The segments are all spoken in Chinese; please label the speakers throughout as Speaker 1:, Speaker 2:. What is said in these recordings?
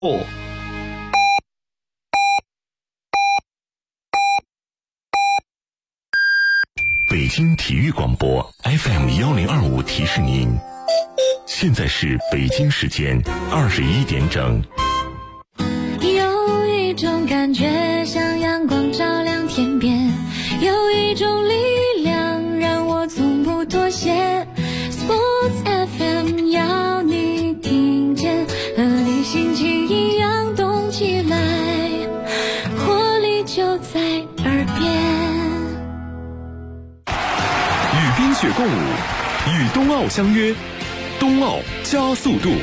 Speaker 1: 北京体育广播 FM1025提示您，现在是北京时间21点整。
Speaker 2: 有一种感觉像阳光照亮天边，有一种力量让我从不妥协。 Sports FM 要你听见，和你心情一样动起来，活力就在耳边。
Speaker 1: 与冰雪共舞，与冬奥相约，冬奥加速度。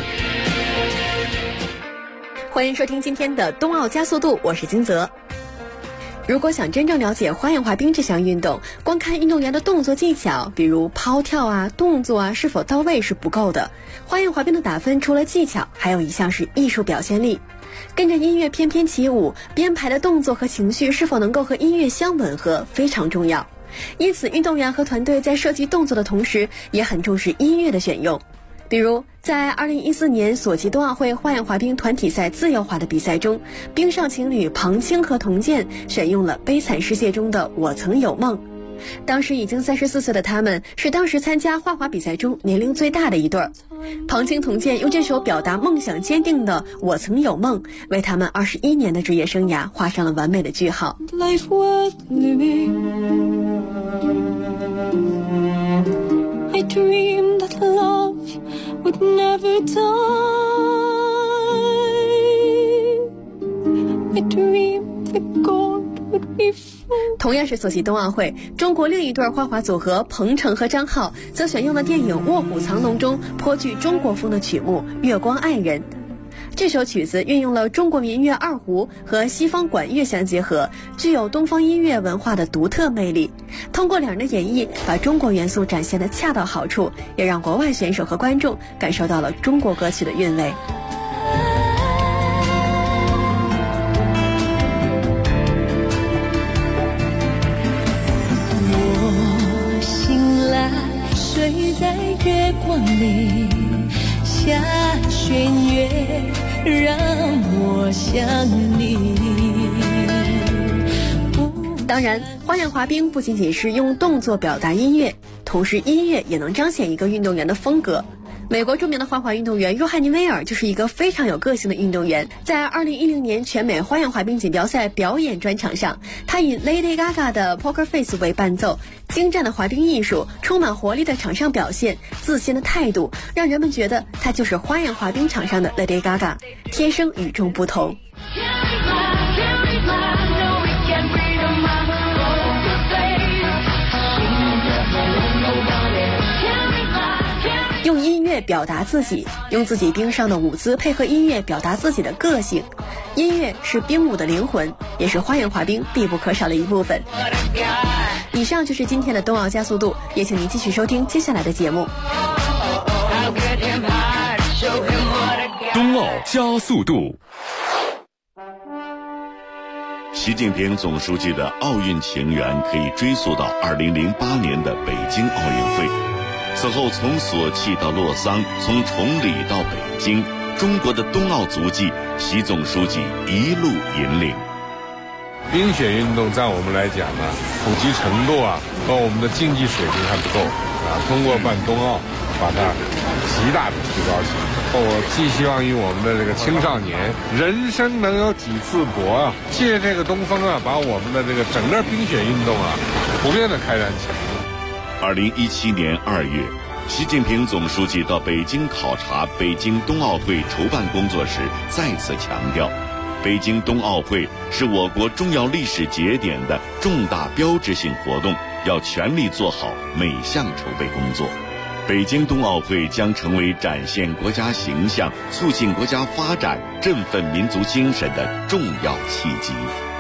Speaker 3: 欢迎收听今天的冬奥加速度，我是金泽。如果想真正了解花样滑冰这项运动，光看运动员的动作技巧，比如抛跳啊、动作啊是否到位是不够的。花样滑冰的打分除了技巧，还有一项是艺术表现力。跟着音乐翩翩起舞，编排的动作和情绪是否能够和音乐相吻合，非常重要。因此，运动员和团队在设计动作的同时，也很重视音乐的选用。比如在2014年索契冬奥会花样滑冰团体赛自由滑的比赛中，冰上情侣庞青和童健选用了《悲惨世界》中的我曾有梦。当时已经34岁的他们是当时参加花滑比赛中年龄最大的一对儿。庞青童健用这首表达梦想坚定的我曾有梦，为他们21年的职业生涯画上了完美的句号。
Speaker 2: Life worth living. I dreamed that love would never die. I dreamed that God would be free.
Speaker 3: 同样是索契冬奥会，中国另一对花滑组合彭程和张浩则选用了电影《卧虎藏龙》中颇具中国风的曲目《月光爱人》。这首曲子运用了中国民乐二胡和西方管乐相结合，具有东方音乐文化的独特魅力。通过两人的演绎，把中国元素展现得恰到好处，也让国外选手和观众感受到了中国歌曲的韵味。
Speaker 2: 我醒来，睡在月光里，下弦月让我想你。
Speaker 3: 当然，花样滑冰不仅仅是用动作表达音乐，同时音乐也能彰显一个运动员的风格。美国著名的花滑运动员约翰尼·威尔就是一个非常有个性的运动员。在2010年全美花样滑冰锦标赛表演专场上，他以 Lady Gaga 的 Poker Face 为伴奏，精湛的滑冰艺术，充满活力的场上表现，自信的态度，让人们觉得他就是花样滑冰场上的 Lady Gaga， 天生与众不同。用音乐表达自己，用自己冰上的舞姿配合音乐表达自己的个性。音乐是冰舞的灵魂，也是花样滑冰必不可少的一部分。以上就是今天的冬奥加速度，也请您继续收听接下来的节目。
Speaker 1: 冬奥加速度。
Speaker 4: 习近平总书记的奥运情缘可以追溯到2008年的北京奥运会。此后从索契到洛桑，从崇礼到北京，中国的冬奥足迹，习总书记一路引领。
Speaker 5: 冰雪运动在我们来讲呢，普及程度和我们的竞技水平还不够通过办冬奥，把它极大的提高起来。我寄希望于我们的这个青少年，人生能有几次搏借这个东风把我们的这个整个冰雪运动普遍的开展起来。
Speaker 4: 2017年2月，习近平总书记到北京考察北京冬奥会筹办工作时，再次强调，北京冬奥会是我国重要历史节点的重大标志性活动，要全力做好每项筹备工作。北京冬奥会将成为展现国家形象、促进国家发展、振奋民族精神的重要契机。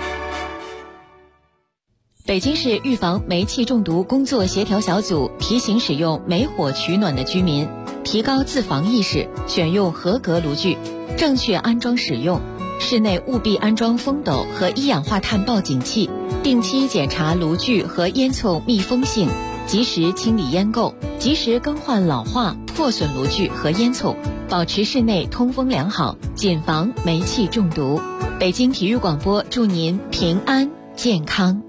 Speaker 6: 北京市预防煤气中毒工作协调小组提醒使用煤火取暖的居民提高自防意识，选用合格炉具，正确安装使用。室内务必安装风斗和一氧化碳报警器，定期检查炉具和烟囱密封性，及时清理烟垢，及时更换老化破损炉具和烟囱， 保持室内通风良好，谨防煤气中毒。北京体育广播祝您平安健康。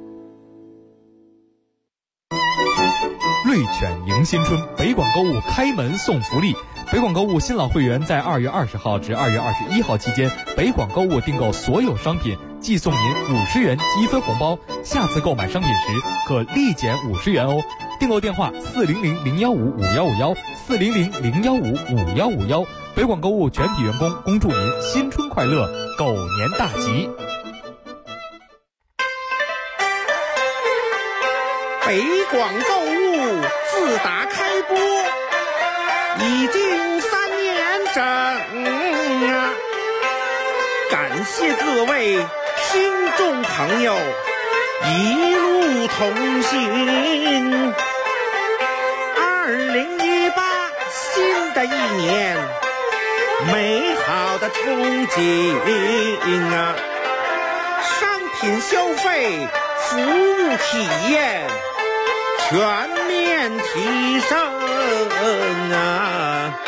Speaker 7: 瑞犬迎新春，北广购物开门送福利。北广购物新老会员在2月20号至2月21号期间，北广购物订购所有商品，即送您50元积分红包，下次购买商品时可立减50元哦。订购电话400-015-5151，400-015-5151。北广购物全体员工恭祝您新春快乐，狗年大吉。
Speaker 8: 北广购物自打开播已经3年整啊，感谢各位听众朋友一路同行。2018新的一年，美好的憧憬啊，商品消费，服务体验全面提升啊！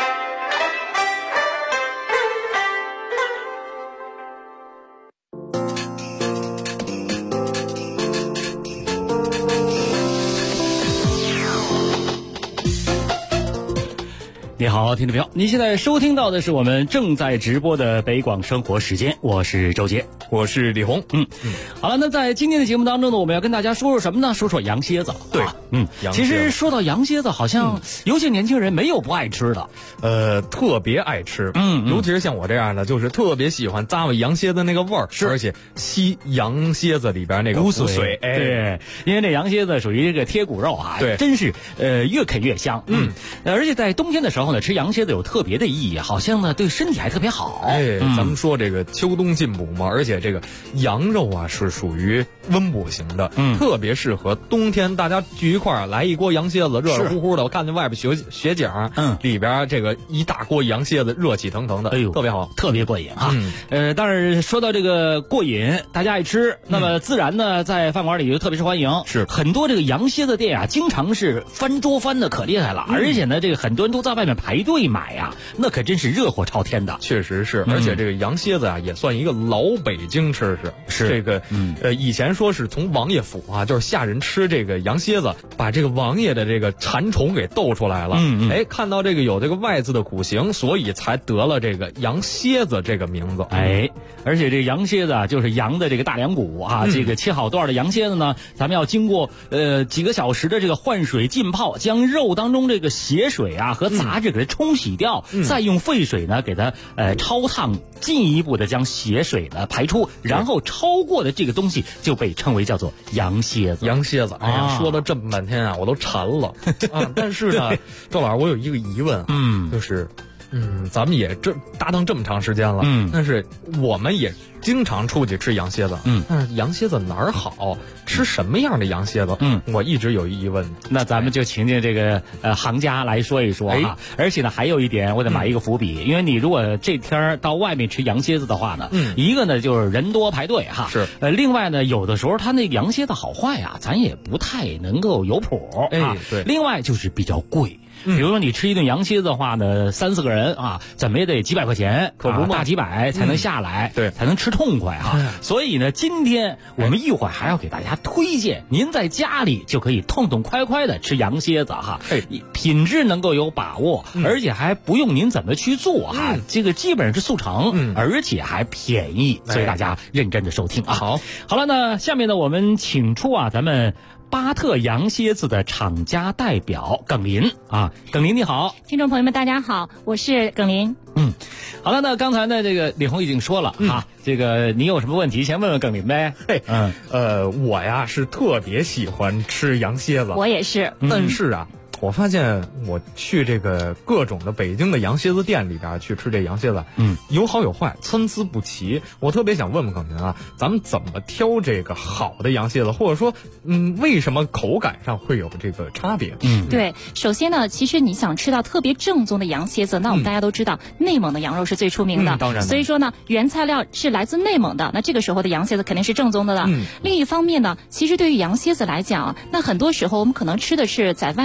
Speaker 9: 你好，听众朋友，您现在收听到的是我们正在直播的北广生活时间，我是周杰，
Speaker 7: 我是李红。
Speaker 9: 好了，那在今天的节目当中呢，我们要跟大家说说什么呢？说说羊蝎子。
Speaker 7: 对，
Speaker 9: 其实说到羊蝎子，好像有些年轻人没有不爱吃的，
Speaker 7: 特别爱吃。尤其是像我这样的，就是特别喜欢咂巴羊蝎子那个味儿，而且吸羊蝎子里边那个骨髓。
Speaker 9: 对，因为这羊蝎子属于这个贴骨肉啊，
Speaker 7: 对，
Speaker 9: 真是越啃越香。而且在冬天的时候呢，吃羊蝎子有特别的意义，好像呢对身体还特别好。
Speaker 7: 咱们说这个秋冬进补嘛，而且这个羊肉啊是属于温补型的，特别适合冬天大家聚一块儿来一锅羊蝎子，热热乎乎的。我看见外边雪景，里边这个一大锅羊蝎子，热气腾腾的，哎呦，特别好，
Speaker 9: 特别过瘾啊。当然说到这个过瘾，大家爱吃，那么自然呢在饭馆里就特别受欢迎。
Speaker 7: 是
Speaker 9: 很多这个羊蝎子店啊，经常是翻桌翻的可厉害了，而且呢这个很多人都在外面排队买啊，那可真是热火朝天的。
Speaker 7: 确实是，而且这个羊蝎子啊也算一个老北京吃食。是这个以前说是从王爷府啊，就是下人吃这个羊蝎子，把这个王爷的这个馋虫给逗出来了。看到这个有这个外字的骨形，所以才得了这个羊蝎子这个名字。
Speaker 9: 而且这个羊蝎子啊，就是羊的这个大梁骨啊，这个切好段的羊蝎子呢，咱们要经过几个小时的这个换水浸泡，将肉当中这个血水啊和杂质给它冲洗掉，再用沸水呢给它焯烫，进一步的将血水呢排出，然后焯过的这个东西就被称为叫做羊蝎子。
Speaker 7: 羊蝎子，哎呀，说了这么半天啊，我都馋了啊！但是呢，周老师，我有一个疑问，就是咱们也搭档这么长时间了，但是我们也经常出去吃羊蝎子，但是羊蝎子哪儿好？吃什么样的羊蝎子？我一直有疑问。
Speaker 9: 那咱们就请这个行家来说一说啊。而且呢，还有一点我得埋一个伏笔，因为你如果这天到外面吃羊蝎子的话呢，一个呢就是人多排队哈，
Speaker 7: 是
Speaker 9: 另外呢有的时候它那个羊蝎子好坏啊，咱也不太能够有谱啊。
Speaker 7: 对。
Speaker 9: 另外就是比较贵。比如说你吃一顿羊蝎子的话呢，3-4个人啊，怎么也得几百块钱，
Speaker 7: 可不嘛，
Speaker 9: 大几百才能下来，
Speaker 7: 对，
Speaker 9: 才能吃痛快啊。所以呢，今天我们一会儿还要给大家推荐，您在家里就可以痛痛快快的吃羊蝎子哈，品质能够有把握，而且还不用您怎么去做哈，这个基本上是速成，而且还便宜，所以大家认真的收听啊。好了，那下面呢，我们请出咱们巴特羊蝎子的厂家代表耿林啊，耿林你好，
Speaker 10: 听众朋友们大家好，我是耿林。
Speaker 9: 好了，那刚才呢，这个李红已经说了啊，这个你有什么问题先问问耿林呗。
Speaker 7: 我呀是特别喜欢吃羊蝎子，
Speaker 10: 我也是，
Speaker 7: 但是啊。我发现我去这个各种的北京的羊蝎子店里边去吃这羊蝎子，有好有坏，参差不齐。我特别想问问耿林啊，咱们怎么挑这个好的羊蝎子，或者说，为什么口感上会有这个差别？
Speaker 10: 对，首先呢，其实你想吃到特别正宗的羊蝎子，那我们大家都知道，内蒙的羊肉是最出名的，
Speaker 7: 当然。
Speaker 10: 所以说呢，原材料是来自内蒙的，那这个时候的羊蝎子肯定是正宗的了。另一方面呢，其实对于羊蝎子来讲，那很多时候我们可能吃的是在外面你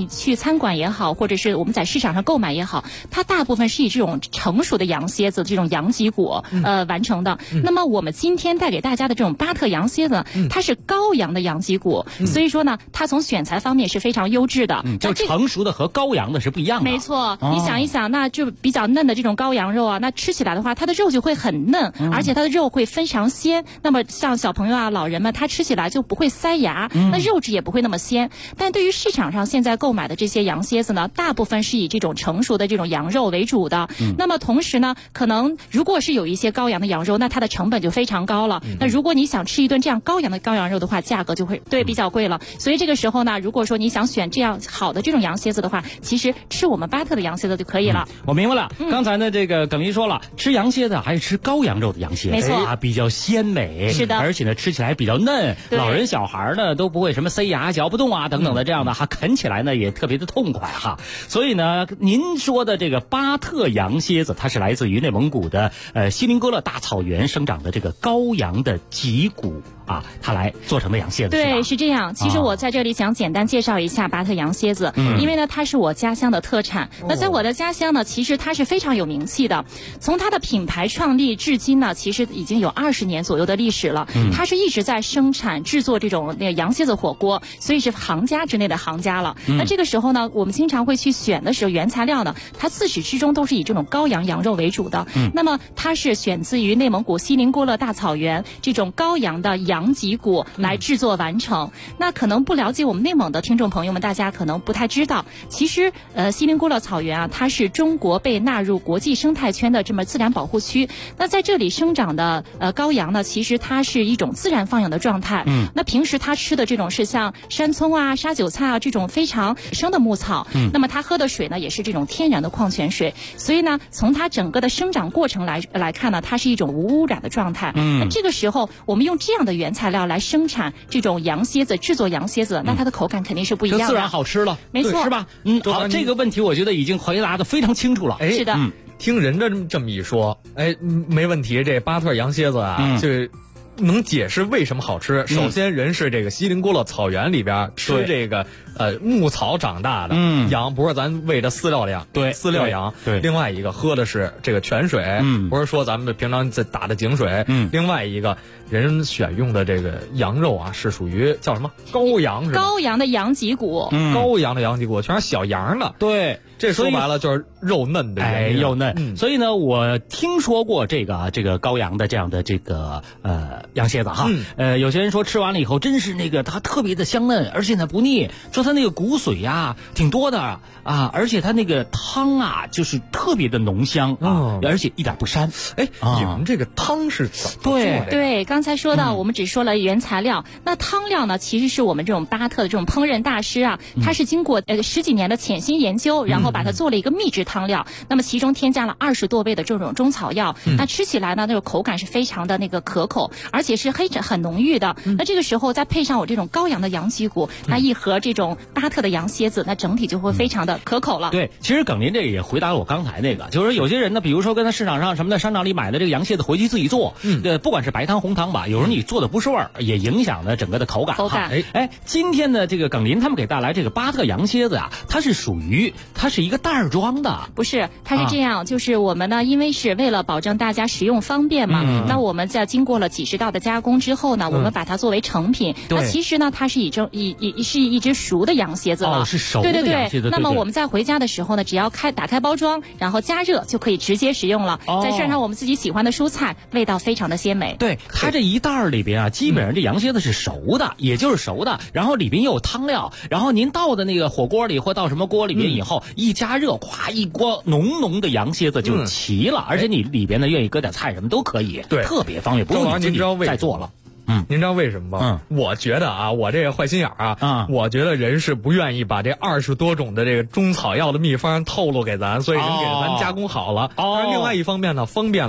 Speaker 10: 去餐馆也好，或者是我们在市场上购买也好，它大部分是以这种成熟的羊蝎子这种羊脊骨完成的。那么我们今天带给大家的这种巴特羊蝎子，它是羔羊的羊脊骨，所以说呢，它从选材方面是非常优质的。
Speaker 9: 就成熟的和羔羊的是不一样的。
Speaker 10: 没错，你想一想，那就比较嫩的这种羔羊肉啊，那吃起来的话，它的肉就会很嫩，而且它的肉会非常鲜。那么像小朋友啊、老人们，他吃起来就不会塞牙，那肉质也不会那么鲜。但对于市场上现在购买的这些羊蝎子呢，大部分是以这种成熟的这种羊肉为主的。那么同时呢，可能如果是有一些羔羊的羊肉，那它的成本就非常高了。那如果你想吃一顿这样羔羊肉的话，价格就会比较贵了。所以这个时候呢，如果说你想选这样好的这种羊蝎子的话，其实吃我们巴特的羊蝎子就可以了。
Speaker 9: 我明白了。刚才呢，这个耿林说了，吃羊蝎子还是吃羔羊肉的羊蝎子，
Speaker 10: 没错
Speaker 9: 啊，比较鲜美，
Speaker 10: 是的，
Speaker 9: 而且呢吃起来比较嫩，老人小孩呢都不会什么塞牙、嚼不动啊等等的这样的，哈，啃起来呢也特别的痛快哈。所以呢，您说的这个巴特羊蝎子，它是来自于内蒙古的锡林哥勒大草原生长的这个羔羊的脊骨啊，它来做成的羊蝎子。
Speaker 10: 对，是这样。其实我在这里想简单介绍一下巴特羊蝎子，因为呢它是我家乡的特产。那在我的家乡呢，其实它是非常有名气的。从它的品牌创立至今呢，其实已经有20年左右的历史了。它是一直在生产制作这种那个羊蝎子火锅，所以是行家之内的行家了。那这个时候呢，我们经常会去选的时候，原材料呢，它自始至终都是以这种羔羊肉为主的。那么它是选自于内蒙古锡林郭勒大草原这种羔羊的羊脊骨来制作完成。那可能不了解我们内蒙的听众朋友们，大家可能不太知道，其实锡林郭勒草原啊，它是中国被纳入国际生态圈的这么自然保护区。那在这里生长的羔羊呢，其实它是一种自然放养的状态。那平时它吃的这种是像山葱啊、沙韭菜啊这种非常生的牧草。那么它喝的水呢，也是这种天然的矿泉水。所以呢，从它整个的生长过程来看呢，它是一种无污染的状态。那这个时候我们用这样的原材料来生产这种羊蝎子，制作羊蝎子，那它的口感肯定是不一样的，
Speaker 9: 自然好吃了，
Speaker 10: 没错，
Speaker 9: 是吧？好，这个问题我觉得已经回答的非常清楚了。
Speaker 10: 是的，
Speaker 7: 听人家这么一说，没问题，这巴特羊蝎子啊，就能解释为什么好吃。首先，人是这个锡林郭勒草原里边吃这个牧草长大的羊，不是咱喂的饲料羊，饲料羊。对，另外一个喝的是这个泉水，不是说咱们平常打的井水。另外一个人选用的这个羊肉啊，是属于叫什么羔羊是吧？
Speaker 10: 羔羊的羊脊骨，
Speaker 7: 羔羊的羊脊骨全是小羊的。
Speaker 9: 对。
Speaker 7: 这说白了就是肉嫩的原因，
Speaker 9: 肉嫩。所以呢，我听说过这个羔羊的这样的这个羊蝎子哈。有些人说吃完了以后，真是那个它特别的香嫩，而且呢不腻。说它那个骨髓呀挺多的啊，而且它那个汤啊就是特别的浓香啊，而且一点不膻。
Speaker 7: 你们这个汤是怎么做的？
Speaker 10: 对，刚才说到我们只说了原材料，那汤料呢，其实是我们这种巴特的这种烹饪大师啊，他是经过10几年的潜心研究，然后把它做了一个秘制汤料。那么其中添加了20多味的这种中草药，那吃起来呢，那种口感是非常的那个可口，而且是很浓郁的。那这个时候再配上我这种羔羊的羊脊骨，那一盒这种巴特的羊蝎子，那整体就会非常的可口了。
Speaker 9: 对，其实耿林这个也回答了我刚才那个，就是有些人呢，比如说跟他市场上什么的商场里买的这个羊蝎子回去自己做，不管是白汤红汤吧，有时候你做的不是味儿，也影响了整个的口感。今天的这个耿林他们给带来这个巴特羊蝎子啊，它是一个袋装的，
Speaker 10: 不是，它是这样，就是我们呢，因为是为了保证大家食用方便嘛，那我们在经过了几十道的加工之后呢，我们把它作为成品。那其实呢，它是一只熟的羊蝎子了，
Speaker 9: 是熟的羊蝎子。
Speaker 10: 那么我们在回家的时候呢，只要打开包装，然后加热就可以直接食用了。再涮上我们自己喜欢的蔬菜，味道非常的鲜美。
Speaker 9: 对，它这一袋里边啊，基本上这羊蝎子是熟的，也就是熟的，然后里边又有汤料，然后您倒的那个火锅里或到什么锅里边以后，一加热，咵一锅浓的羊蝎子就齐了，而且你里边呢愿意搁点菜什么都可以，
Speaker 7: 对，
Speaker 9: 特别方便，不用你自己再做了。
Speaker 7: 您知道为什么吗？我觉得啊，我这个坏心眼啊，我觉得人是不愿意把这20多种的这个中草药的秘方透露给咱，所以人给咱加工好了。但是另外一方面呢，方便了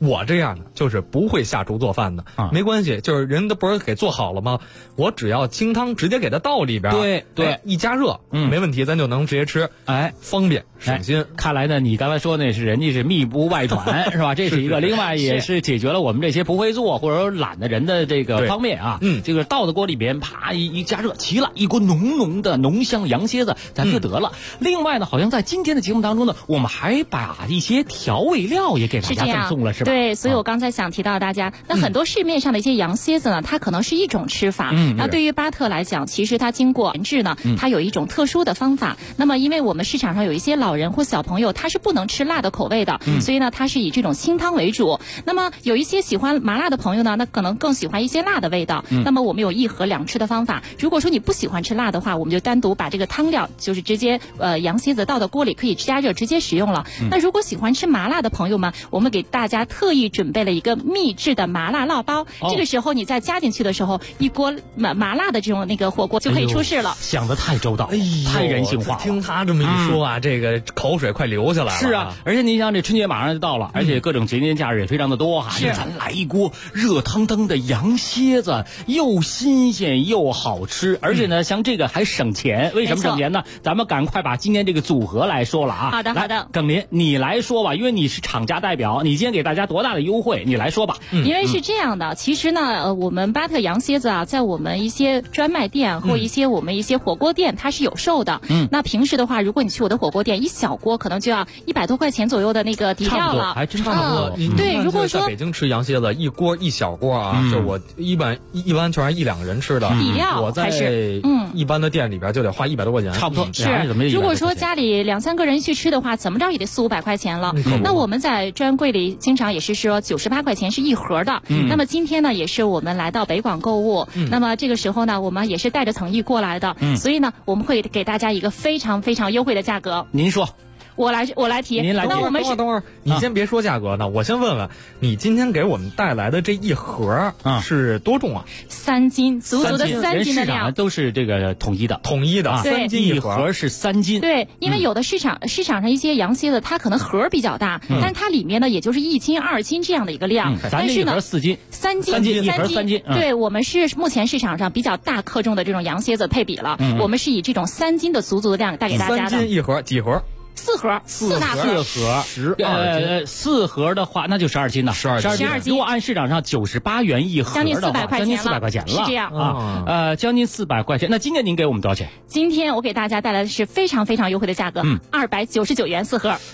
Speaker 7: 我这样的就是不会下厨做饭的，没关系，就是人都不是给做好了吗？我只要清汤直接给它倒里边，
Speaker 9: 对，
Speaker 7: 一加热，没问题，咱就能直接吃，方便省心。
Speaker 9: 看来呢，你刚才说那是人家是密不外传，是吧？这是一个，另外也是解决了我们这些不会做或者说懒的人的这个方面啊。这个倒到锅里边，啪一加热，齐了，一锅浓浓的浓香羊蝎子，咱就得了。另外呢，好像在今天的节目当中呢，我们还把一些调味料也给大家赠送了，是吧？
Speaker 10: 对，所以我刚才想提到大家，那很多市面上的一些羊蝎子呢，它可能是一种吃法。那对于巴特来讲，其实它经过研制呢，它有一种特殊的方法。那么，因为我们市场上有一些老人或小朋友，他是不能吃辣的口味的，所以呢，它是以这种清汤为主。那么，有一些喜欢麻辣的朋友呢，那可能更喜欢一些辣的味道。那么，我们有一盒两吃的方法。如果说你不喜欢吃辣的话，我们就单独把这个汤料，就是直接羊蝎子倒到锅里，可以加热直接食用了。那如果喜欢吃麻辣的朋友们，我们给大家特意准备了一个秘制的麻辣烙包。这个时候你再加进去的时候，一锅麻辣的这种那个火锅就可以出世了。
Speaker 9: 想得太周到，太人性化了。
Speaker 7: 听他这么一说啊，这个口水快流下来了。
Speaker 9: 是啊，而且你想，这春节马上就到了，而且各种节年假日也非常的多哈。咱来一锅热腾腾的羊蝎子，又新鲜又好吃，而且呢，像这个还省钱。为什么省钱呢？咱们赶快把今天这个组合来说了啊。
Speaker 10: 好的，
Speaker 9: 耿林，你来说吧，因为你是厂家代表，你今天给大家多大的优惠？你来说吧。
Speaker 10: 因为是这样的，其实呢，我们巴特羊蝎子啊，在我们一些专卖店或我们一些火锅店，它是有售的。那平时的话，如果你去我的火锅店，一小锅可能就要100多块钱左右的那个底料了，
Speaker 7: 还真差不多。
Speaker 10: 对，如果说
Speaker 7: 在北京吃羊蝎子，一锅一小锅啊，就我一般全是1-2个人吃的
Speaker 10: 底料，
Speaker 7: 我在一般的店里边就得花100多块钱，
Speaker 9: 差不多。
Speaker 10: 是，如果说家里2-3个人去吃的话，怎么着也得400-500块钱了。那我们在专柜里经常也是说98块钱是一盒的。那么今天呢，也是我们来到北广购物，那么这个时候呢，我们也是带着诚意过来的，所以呢，我们会给大家一个非常非常优惠的价格。
Speaker 9: 您说。
Speaker 10: 我来提。
Speaker 9: 您来提。
Speaker 10: 那我们
Speaker 7: 等会儿，你先别说价格呢，我先问问你今天给我们带来的这一盒是多重啊
Speaker 10: ？3斤，足足的3斤的量。
Speaker 9: 都是这个统一的
Speaker 7: ，3斤
Speaker 9: 一盒是3斤。
Speaker 10: 对，因为有的市场上一些羊蝎子，它可能盒比较大，但它里面呢也就是1斤、2斤这样的一个量。
Speaker 9: 咱这一盒4斤
Speaker 10: ，3斤
Speaker 9: 一盒3斤。
Speaker 10: 对，我们是目前市场上比较大克重的这种羊蝎子配比了，我们是以这种3斤的足的量带给大家的。
Speaker 7: 3斤一盒，几盒
Speaker 10: ？4盒，4大盒
Speaker 9: ，12斤。4盒的话，那就12斤呢
Speaker 7: ，12
Speaker 10: 斤。
Speaker 9: 如果按市场上98元一盒的话，将近400块钱了，
Speaker 10: 是这样
Speaker 9: 啊。将近400块钱。那今天您给我们多少钱？
Speaker 10: 今天我给大家带来的是非常非常优惠的价格，299元4盒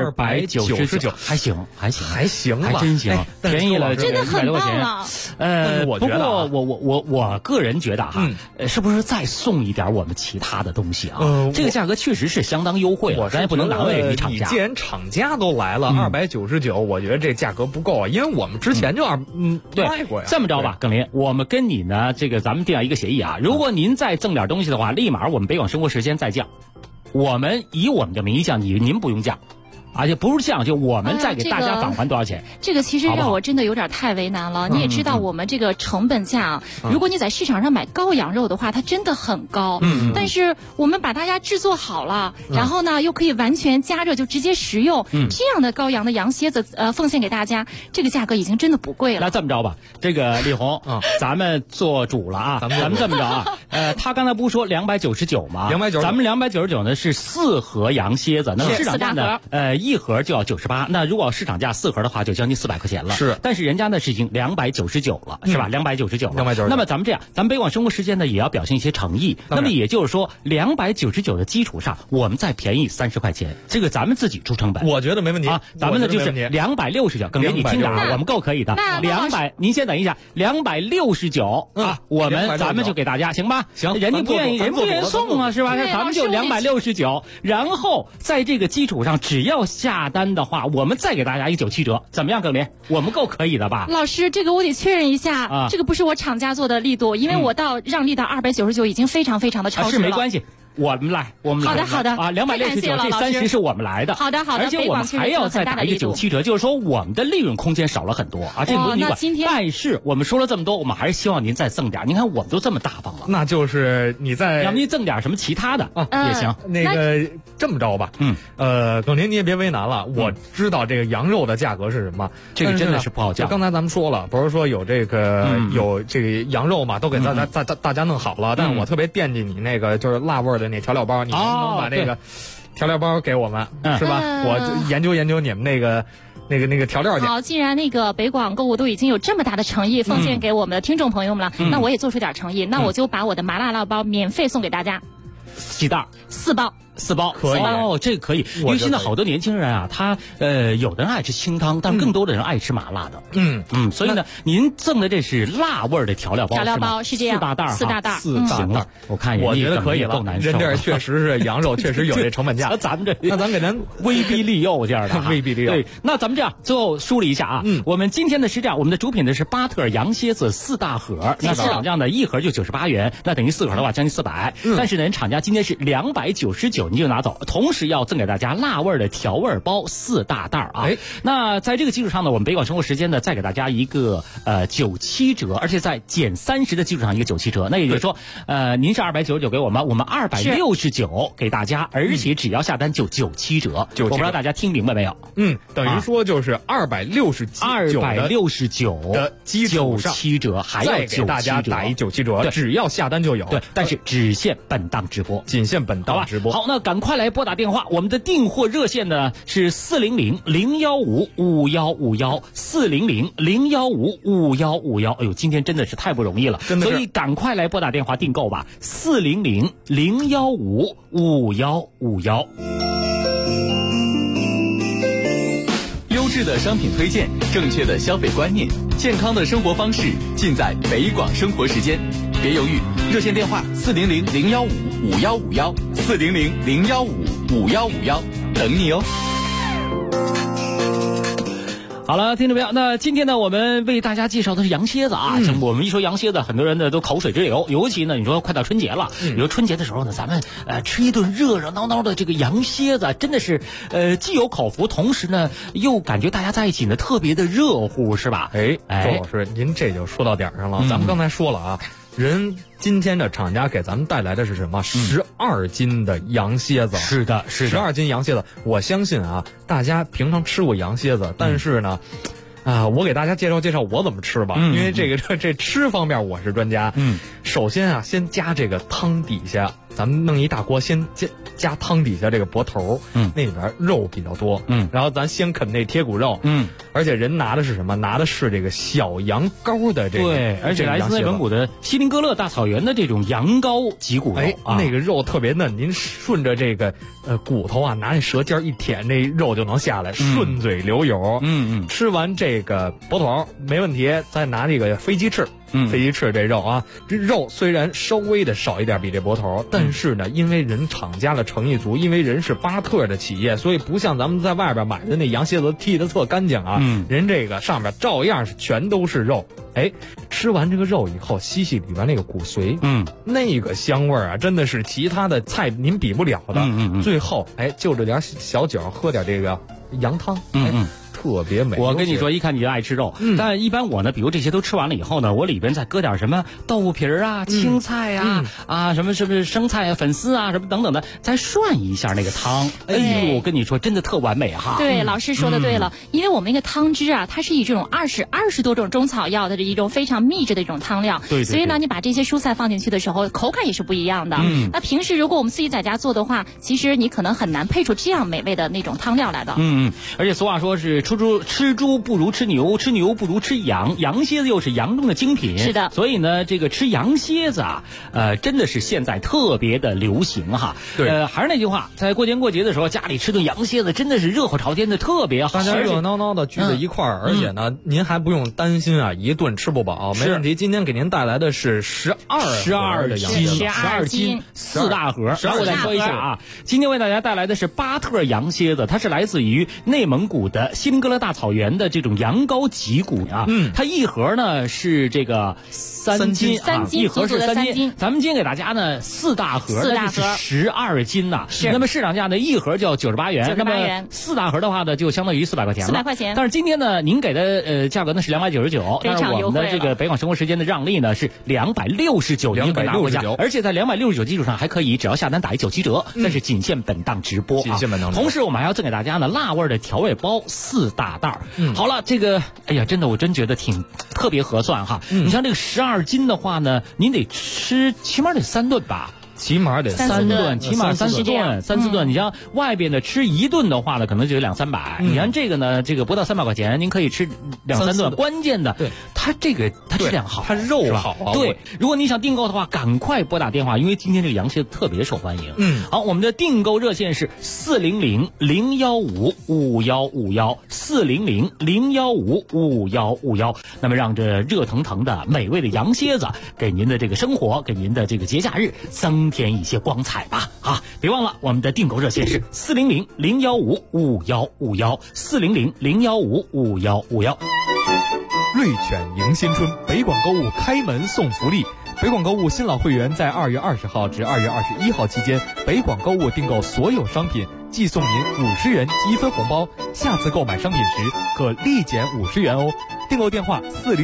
Speaker 9: ，299，还行，还真行，便宜了，
Speaker 10: 真的很棒了。
Speaker 9: 不过我个人觉得哈，是不是再送一点我们其他的东西啊？这个价格确实是相当优惠了，咱也不能难为你厂家。
Speaker 7: 既然厂家都来了，299，我觉得这价格不够啊，因为我们之前就卖过呀。
Speaker 9: 这么着吧，耿林，我们跟你呢，这个咱们定下一个协议啊，如果您再赠点东西的话，立马我们北广生活时间再降，我们以我们的名义降，您不用降。而且不是这样，就我们再给大家返还多少钱？
Speaker 10: 这个其实让我真的有点太为难了。你也知道我们这个成本价，如果你在市场上买羔羊肉的话，它真的很高。但是我们把大家制作好了，然后呢又可以完全加热就直接食用，这样的羔羊的羊蝎子奉献给大家，这个价格已经真的不贵了。
Speaker 9: 那这么着吧，这个李红，咱们做主了啊，咱们这么着啊，他刚才不是说299吗？299，咱们299呢是4盒羊蝎子，那市场价呢一盒就要98，那如果市场价4盒的话，就将近400块钱了。
Speaker 7: 是，
Speaker 9: 但是人家呢是已经299了，是吧？299了。
Speaker 7: 299。
Speaker 9: 那么咱们这样，咱们北广生活时间呢也要表现一些诚意。那么也就是说，299的基础上，我们再便宜30块钱，这个咱们自己出成本。
Speaker 7: 我觉得没问题
Speaker 9: 啊，咱们呢就是269。耿林，你听着啊，我们够可以的。200，您先等一下，269啊，咱们就给大家行吧？
Speaker 7: 行，
Speaker 9: 人家不愿意送啊，是吧？那咱们就269，然后在这个基础上，只要下单的话，我们再给大家一个97折，怎么样，耿林？我们够可以的吧？
Speaker 10: 老师，这个我得确认一下，这个不是我厂家做的力度，因为我让利到299已经非常非常的超值了。
Speaker 9: 是没关系。 我们来。
Speaker 10: 好的
Speaker 9: 啊，269这30是我们来的。
Speaker 10: 好的。
Speaker 9: 而且我们还要再打一个97折，就是说我们的利润空间少了很多啊，这个你管。但是我们说了这么多，我们还是希望您再赠点。您看我们都这么大方了，
Speaker 7: 那就是你再
Speaker 9: 要不您赠点什么其他的也行。
Speaker 7: 那个这么着吧，耿宁你也别为难了，我知道这个羊肉的价格是什么，
Speaker 9: 这个真的是不好讲。
Speaker 7: 刚才咱们说了，不是说有这个有这个羊肉嘛，都给大家弄好了，但是我特别惦记你那个就是辣味的那调料包，你能不能把这个调料包给我们，是吧？我研究研究你们那个调料去。
Speaker 10: 好，既然那个北广购物都已经有这么大的诚意奉献给我们的听众朋友们了，那我也做出点诚意，那我就把我的麻辣辣包免费送给大家，
Speaker 9: 几袋？4包
Speaker 7: 可以
Speaker 9: 哦，这个可以，因为现在好多年轻人啊，他有的人爱吃清汤，但是更多的人爱吃麻辣的。所以呢，您赠的这是辣味的调料包
Speaker 10: 是这样，4大袋
Speaker 9: 行了，我看
Speaker 7: 我觉得可以了。人这确实是羊肉，确实有这成本价。
Speaker 9: 咱们这，
Speaker 7: 那咱给咱
Speaker 9: 威逼利诱这样的，
Speaker 7: 威逼利诱。
Speaker 9: 对，那咱们这样最后梳理一下啊，我们今天的是这样，我们的主品的是巴特羊蝎子4大盒，那市场价呢1盒就98元，那等于4盒的话将近400。但是呢，厂家今天是299，你就拿走，同时要赠给大家辣味的调味包4大袋啊。那在这个基础上呢，我们北广生活时间呢再给大家一个97折，而且在减30的基础上一个97折。那也就是说，您是299给我们269给大家，而且只要下单就97折。我不知道大家听明白没有？
Speaker 7: 等于说就是269的基础上
Speaker 9: 97折，还要
Speaker 7: 再给大家打一97折，只要下单就有。
Speaker 9: 对，但是只限本档直播，
Speaker 7: 仅限本档直播。
Speaker 9: 好，那赶快来拨打电话，我们的订货热线呢是400-015-5151，400-015-5151。哎呦，今天真的是太不容易了，所以赶快来拨打电话订购吧，400-015-5151。
Speaker 11: 优质的商品推荐，正确的消费观念，健康的生活方式，尽在北广生活时间。别犹豫，热线电话400-015-5151，400-015-5151，等你哦。
Speaker 9: 好了，听众朋友，那今天呢，我们为大家介绍的是羊蝎子啊。我们一说羊蝎子，很多人呢都口水直流，尤其呢，你说快到春节了，你说春节的时候呢，咱们吃一顿热热闹闹的这个羊蝎子，真的是既有口福，同时呢又感觉大家在一起呢特别的热乎，是吧？周
Speaker 7: 老师，您这就说到点上了。咱们刚才说了啊，今天的厂家给咱们带来的是什么？12斤的羊蝎子。是的，12斤羊蝎子。我相信啊，大家平常吃过羊蝎子，但是呢，我给大家介绍介绍我怎么吃吧。因为这吃方面我是专家。首先啊，先加这个汤底下，咱们弄一大锅，先加汤底下这个脖头，那里边肉比较多，然后咱先啃那贴骨肉，而且人拿的是什么？拿的是这个小羊羔的这个，
Speaker 9: 对，而且来自内蒙古的锡林哥勒大草原的这种羊羔脊骨肉，
Speaker 7: 那个肉特别嫩，您顺着这个骨头啊，拿那舌尖一舔，那肉就能下来，顺嘴流油。吃完这个脖头没问题，再拿这个飞鸡翅。飞鸡翅这肉啊，这肉虽然稍微的少一点，比这脖头，但是呢，因为人厂家的诚意足，因为人是巴特的企业，所以不像咱们在外边买的那羊蝎子剔得特干净啊。人这个上面照样是全都是肉。吃完这个肉以后，吸里边那个骨髓，那个香味啊，真的是其他的菜您比不了的。最后就着点小酒，喝点这个羊汤，特别美。
Speaker 9: 我跟你说，一看你就爱吃肉，但一般我呢，比如这些都吃完了以后呢，我里边再搁点什么豆腐皮啊、青菜啊、什么生菜啊、粉丝啊什么等等的，再涮一下那个汤。我跟你说，真的特完美哈。
Speaker 10: 对，老师说的对了，因为我们那个汤汁啊，它是以这种20多种中草药的一种非常秘制的一种汤料，对，所以呢，你把这些蔬菜放进去的时候，口感也是不一样的。那平时如果我们自己在家做的话，其实你可能很难配出这样美味的那种汤料来的。
Speaker 9: 而且俗话说是吃猪不如吃牛，吃牛不如吃羊，羊蝎子又是羊中的精品。是的，所以呢，这个吃羊蝎子啊，真的是现在特别的流行哈。对，还是那句话，在过年过节的时候，家里吃顿羊蝎子真的是热火朝天的，特别好。
Speaker 7: 大家热闹闹的聚在一块儿，而且呢，您还不用担心啊，一顿吃不饱，没问题。今天给您带来的是12的羊蝎子
Speaker 9: ，12斤4大盒。然后我再说一下啊，今天为大家带来的是巴特羊蝎子，它是来自于内蒙古的锡林宾格勒大草原的这种羊羔脊骨啊，它一盒呢是这个3斤啊，一盒是3斤。咱们今天给大家呢4大盒，那就是12斤呐。那么市场价呢一盒就要98元，那么4大盒的话呢就相当于400块钱了。400块钱。但是今天呢您给的价格呢是299，但是我们的这个北广生活时间的让利呢是269，您可以拿回家，而且在269基础上还可以只要下单打197折，但是仅限本档直播啊。同时我们还要赠给大家呢辣味的调味包4大袋。好了，这个哎呀，真的我真觉得挺特别合算哈。你像这个12斤的话呢，您得吃起码得3顿吧。
Speaker 7: 起码得
Speaker 9: 3顿，起码3、4顿，3、4顿。你像外边的吃1顿的话呢，可能就有200-300。你看这个呢，这个不到300块钱，您可以吃2、3顿。关键的，对它这个它质量好，
Speaker 7: 它肉好啊。
Speaker 9: 对，如果你想订购的话，赶快拨打电话，因为今天这个羊蝎子特别受欢迎。好，我们的订购热线是400-015-5151，400-015-5151。那么让这热腾腾的美味的羊蝎子给您的这个生活，给您的这个节假日增添一些光彩吧啊！别忘了我们的订购热线是400-015-5151，400-015-5151。
Speaker 12: 瑞犬迎新春，北广购物开门送福利。北广购物新老会员在2月20号至2月21号期间，北广购物订购所有商品，即送您50元积分红包，下次购买商品时可立减50元哦。订购电话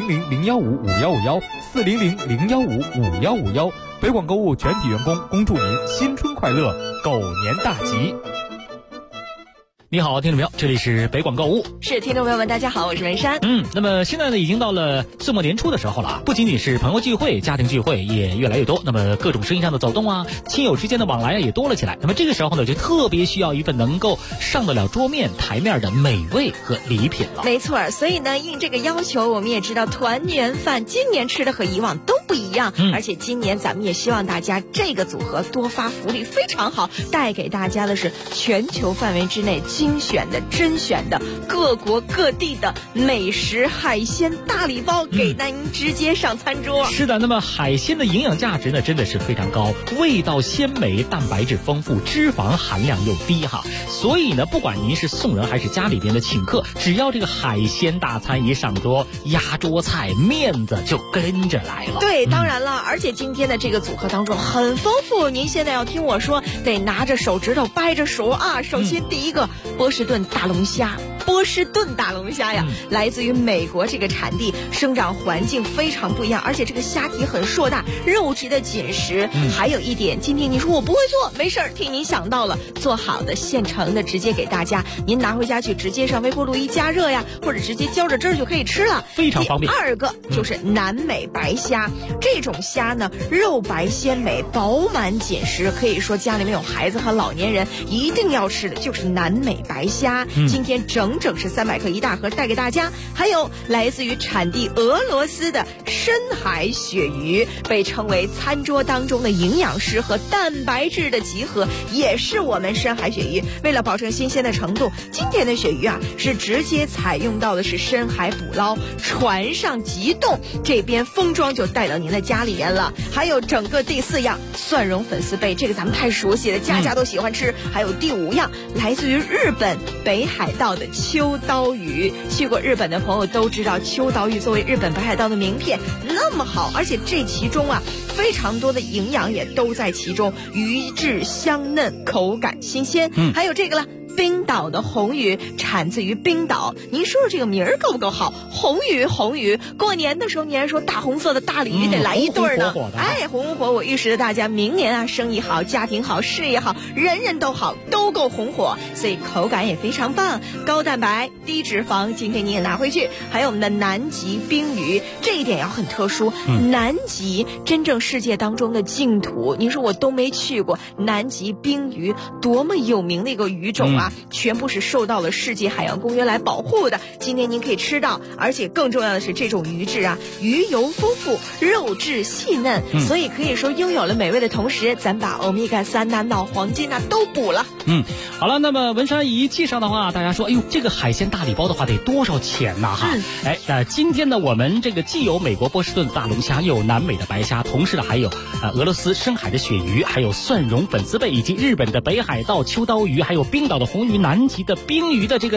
Speaker 12: 400-015-5151，400-015-5151。北广购物全体员工恭祝您新春快乐，狗年大吉。
Speaker 9: 你好，听众朋友，这里是北广购物。
Speaker 3: 是听众朋友们，大家好，我是文山。
Speaker 9: 那么现在呢，已经到了岁末年初的时候了，不仅仅是朋友聚会、家庭聚会也越来越多，那么各种生意上的走动啊，亲友之间的往来啊也多了起来。那么这个时候呢，就特别需要一份能够上得了桌面台面的美味和礼品了。
Speaker 3: 没错，所以呢，应这个要求，我们也知道团圆饭今年吃的和以往都不一样，而且今年咱们也希望大家这个组合多发福利，非常好，带给大家的是全球范围之内精选的、甄选的各国各地的美食海鲜大礼包，给您直接上餐桌。
Speaker 9: 是的，那么海鲜的营养价值呢，真的是非常高，味道鲜美，蛋白质丰富，脂肪含量又低哈。所以呢，不管您是送人还是家里边的请客，只要这个海鲜大餐一上桌，压桌菜面子就跟着来了。
Speaker 3: 对，当然了，而且今天的这个组合当中很丰富，您现在要听我说，得拿着手指头掰着数啊。首先第一个，波士顿大龙虾呀，来自于美国这个产地，生长环境非常不一样，而且这个虾体很硕大，肉质的紧实。还有一点，今天你说我不会做，没事儿，替您想到了，做好的现成的直接给大家，您拿回家去直接上微波炉一加热呀，或者直接浇着汁儿就可以吃了，
Speaker 9: 非常方便。
Speaker 3: 第二个就是南美白虾，这种虾呢，肉白鲜美，饱满紧实，可以说家里面有孩子和老年人一定要吃的就是南美白虾。今天整是300克一大盒带给大家。还有来自于产地俄罗斯的深海鳕鱼，被称为餐桌当中的营养师和蛋白质的集合，也是我们深海鳕鱼。为了保证新鲜的程度，今天的鳕鱼啊是直接采用到的是深海捕捞，船上急冻，这边封装就带到您的家里面了。还有整个第4样蒜蓉粉丝贝，这个咱们太熟悉了，家家都喜欢吃。还有第5样来自于日本北海道的秋刀鱼，去过日本的朋友都知道，秋刀鱼作为日本北海道的名片那么好，而且这其中啊非常多的营养也都在其中，鱼质香嫩，口感新鲜。还有这个了，冰岛的红鱼，产自于冰岛。您说说这个名儿够不够好？红鱼，过年的时候你还说大红色的大鲤鱼得来一对呢。哎，红火，我预示着大家明年啊，生意好，家庭好，事业好，人人都好，都够红火，所以口感也非常棒，高蛋白低脂肪。今天你也拿回去。还有我们的南极冰鱼，这一点要很特殊，南极真正世界当中的净土，您说我都没去过，南极冰鱼多么有名的一个鱼种啊，全部是受到了世界海洋公约来保护的。今天您可以吃到，而且更重要的是这种鱼质啊，鱼油丰富，肉质细嫩，所以可以说拥有了美味的同时，咱把欧米伽3呐、脑黄金呐都补了。
Speaker 9: 好了，那么文山一介绍的话，大家说，哎呦，这个海鲜大礼包的话得多少钱呢？哈，今天呢，我们这个既有美国波士顿大龙虾，又有南美的白虾，同时呢还有俄罗斯深海的鳕鱼，还有蒜蓉粉丝贝，以及日本的北海道秋刀鱼，还有冰岛的红鱼，南极的冰鱼的这个